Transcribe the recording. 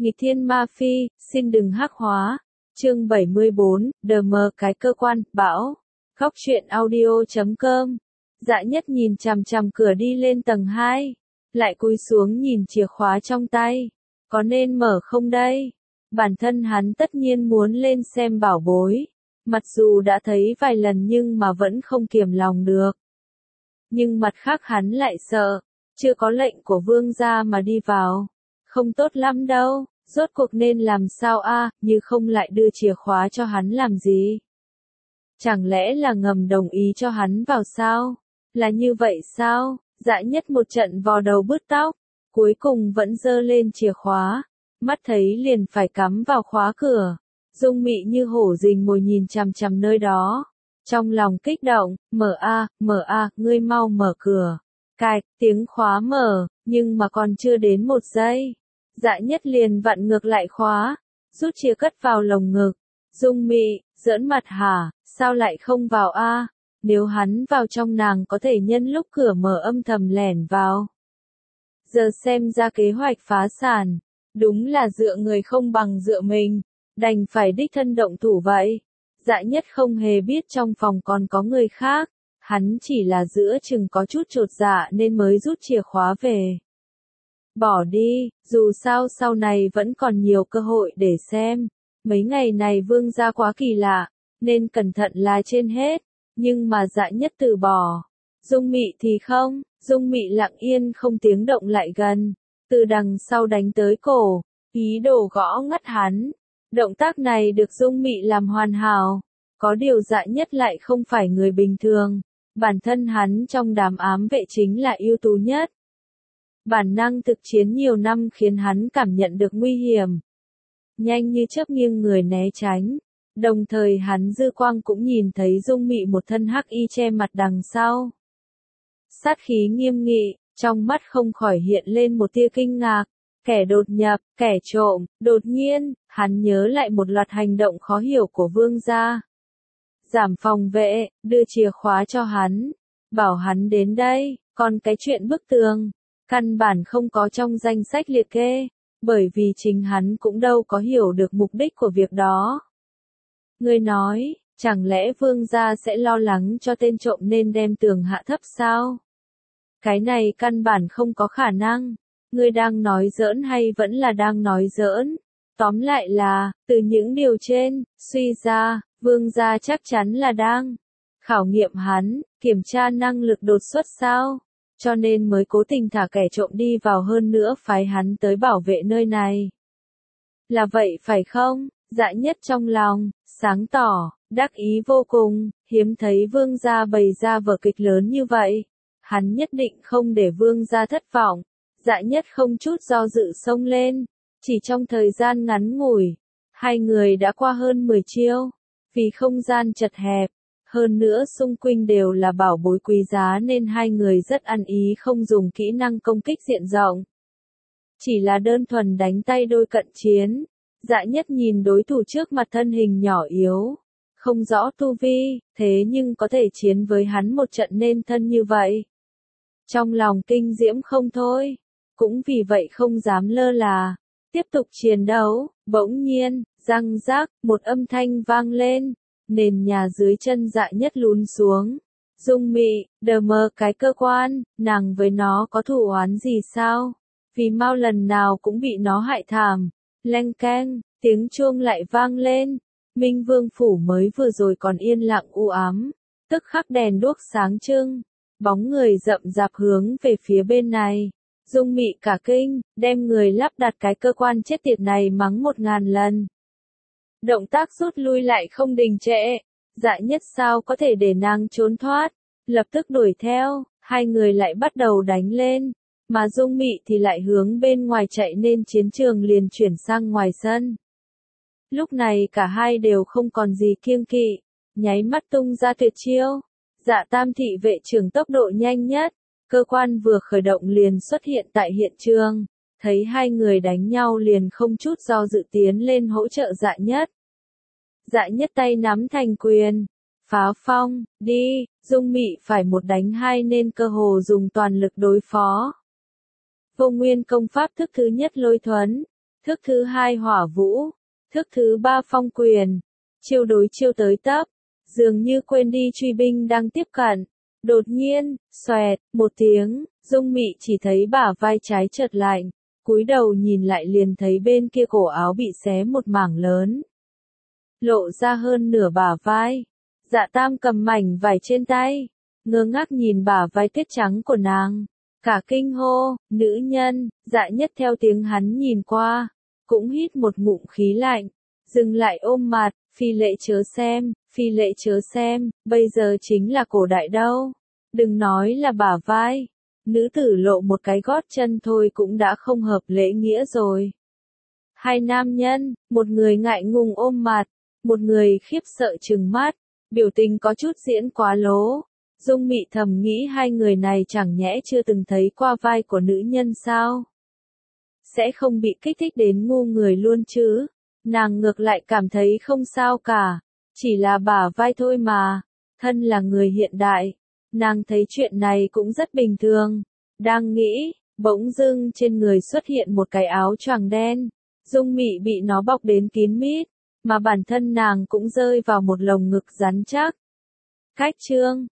Nghịch thiên ma phi, xin đừng hắc hóa. Chương 74, đờ mờ cái cơ quan, bão. Góc truyện audio.com. Dạ Nhất nhìn chằm chằm cửa đi lên tầng 2. Lại cúi xuống nhìn chìa khóa trong tay. Có nên mở không đây? Bản thân hắn tất nhiên muốn lên xem bảo bối. Mặc dù đã thấy vài lần nhưng mà vẫn không kiềm lòng được. Nhưng mặt khác hắn lại sợ. Chưa có lệnh của vương gia mà đi vào. Không tốt lắm đâu. Rốt cuộc nên làm sao như không lại đưa chìa khóa cho hắn làm gì? Chẳng lẽ là ngầm đồng ý cho hắn vào sao? Là như vậy sao? Dạ Nhất một trận vò đầu bứt tóc, cuối cùng vẫn giơ lên chìa khóa, mắt thấy liền phải cắm vào khóa cửa. Dung Mị như hổ rình mồi nhìn chằm chằm nơi đó, trong lòng kích động, mở ngươi mau mở cửa. Cạch, tiếng khóa mở, nhưng mà còn chưa đến một giây. Dạ Nhất liền vặn ngược lại khóa, rút chìa cất vào lồng ngực. Dung Mị, giỡn mặt hả, sao lại không vào Nếu hắn vào trong nàng có thể nhân lúc cửa mở âm thầm lẻn vào. Giờ xem ra kế hoạch phá sản, đúng là dựa người không bằng dựa mình, đành phải đích thân động thủ vậy. Dạ Nhất không hề biết trong phòng còn có người khác, hắn chỉ là giữa chừng có chút chột dạ nên mới rút chìa khóa về. Bỏ đi, dù sao sau này vẫn còn nhiều cơ hội để xem. Mấy ngày này vương gia quá kỳ lạ, nên cẩn thận là trên hết. Nhưng mà Dạ Nhất từ bỏ. Dung Mị thì không, Dung Mị lặng yên không tiếng động lại gần, từ đằng sau đánh tới cổ, ý đồ gõ ngắt hắn. Động tác này được Dung Mị làm hoàn hảo. Có điều Dạ Nhất lại không phải người bình thường. Bản thân hắn trong đám ám vệ chính là ưu tú nhất. Bản năng thực chiến nhiều năm khiến hắn cảm nhận được nguy hiểm. Nhanh như chớp nghiêng người né tránh. Đồng thời hắn dư quang cũng nhìn thấy Dung Mị một thân hắc y che mặt đằng sau. Sát khí nghiêm nghị, trong mắt không khỏi hiện lên một tia kinh ngạc. Kẻ đột nhập, kẻ trộm, đột nhiên, hắn nhớ lại một loạt hành động khó hiểu của vương gia. Giảm phòng vệ, đưa chìa khóa cho hắn, bảo hắn đến đây, còn cái chuyện bức tường, căn bản không có trong danh sách liệt kê, bởi vì chính hắn cũng đâu có hiểu được mục đích của việc đó. Ngươi nói, chẳng lẽ vương gia sẽ lo lắng cho tên trộm nên đem tường hạ thấp sao? Cái này căn bản không có khả năng. Ngươi đang nói giỡn hay vẫn là đang nói giỡn? Tóm lại là, từ những điều trên, suy ra, vương gia chắc chắn là đang khảo nghiệm hắn, kiểm tra năng lực đột xuất sao? Cho nên mới cố tình thả kẻ trộm đi vào, hơn nữa phái hắn tới bảo vệ nơi này. Là vậy phải không? Dạ Nhất trong lòng sáng tỏ, đắc ý vô cùng, hiếm thấy vương gia bày ra vở kịch lớn như vậy. Hắn nhất định không để vương gia thất vọng. Dạ Nhất không chút do dự xông lên. Chỉ trong thời gian ngắn ngủi, hai người đã qua hơn 10 chiêu. Vì không gian chật hẹp, hơn nữa xung quanh đều là bảo bối quý giá nên hai người rất ăn ý không dùng kỹ năng công kích diện rộng. Chỉ là đơn thuần đánh tay đôi cận chiến. Dạ Nhất nhìn đối thủ trước mặt thân hình nhỏ yếu, không rõ tu vi, thế nhưng có thể chiến với hắn một trận nên thân như vậy. Trong lòng kinh diễm không thôi, cũng vì vậy không dám lơ là, tiếp tục chiến đấu. Bỗng nhiên, răng rác, một âm thanh vang lên, nền nhà dưới chân Dạ Nhất lún xuống. Dung Mị, đờ mờ cái cơ quan, nàng với nó có thù oán gì sao? Vì mau lần nào cũng bị nó hại thảm. Leng keng, tiếng chuông lại vang lên. Minh Vương phủ mới vừa rồi còn yên lặng u ám, tức khắc đèn đuốc sáng trưng, bóng người rậm rạp hướng về phía bên này. Dung Mị cả kinh, đem người lắp đặt cái cơ quan chết tiệt này mắng 1000 lần. Động tác rút lui lại không đình trệ. Dạ Nhất sao có thể để nàng trốn thoát, lập tức đuổi theo, hai người lại bắt đầu đánh lên. Mà Dung Mị thì lại hướng bên ngoài chạy nên chiến trường liền chuyển sang ngoài sân. Lúc này cả hai đều không còn gì kiêng kỵ, nháy mắt tung ra tuyệt chiêu. Dạ Tam thị vệ trưởng tốc độ nhanh nhất, cơ quan vừa khởi động liền xuất hiện tại hiện trường, thấy hai người đánh nhau liền không chút do dự tiến lên hỗ trợ Dạ Nhất. Dạ Nhất tay nắm thành quyền, phá phong, đi. Dung Mị phải một đánh hai nên cơ hồ dùng toàn lực đối phó. Vô Nguyên công pháp thức thứ nhất lôi thuấn, Thức thứ hai hỏa vũ. Thức thứ ba phong quyền. Chiêu đối chiêu tới tấp. Dường như quên đi truy binh đang tiếp cận. Đột nhiên, xoẹt, một tiếng, Dung Mị chỉ thấy bả vai trái chợt lạnh. Cúi đầu nhìn lại liền thấy bên kia cổ áo bị xé một mảng lớn. Lộ ra hơn nửa bả vai. Dạ Tam cầm mảnh vải trên tay. Ngơ ngác nhìn bả vai tuyết trắng của nàng. Cả kinh hô, nữ nhân, Dạ Nhất theo tiếng hắn nhìn qua. Cũng hít một ngụm khí lạnh. Dừng lại ôm mặt, phi lệ chớ xem, bây giờ chính là cổ đại đâu. Đừng nói là bả vai. Nữ tử lộ một cái gót chân thôi cũng đã không hợp lễ nghĩa rồi. Hai nam nhân, một người ngại ngùng ôm mặt, một người khiếp sợ trừng mắt, biểu tình có chút diễn quá lố. Dung Mị thầm nghĩ hai người này chẳng nhẽ chưa từng thấy qua vai của nữ nhân sao? Sẽ không bị kích thích đến ngu người luôn chứ? Nàng ngược lại cảm thấy không sao cả, chỉ là bả vai thôi mà. Thân là người hiện đại, nàng thấy chuyện này cũng rất bình thường. Đang nghĩ, bỗng dưng trên người xuất hiện một cái áo choàng đen. Dung Mị bị nó bọc đến kín mít, mà bản thân nàng cũng rơi vào một lồng ngực rắn chắc. Cách chương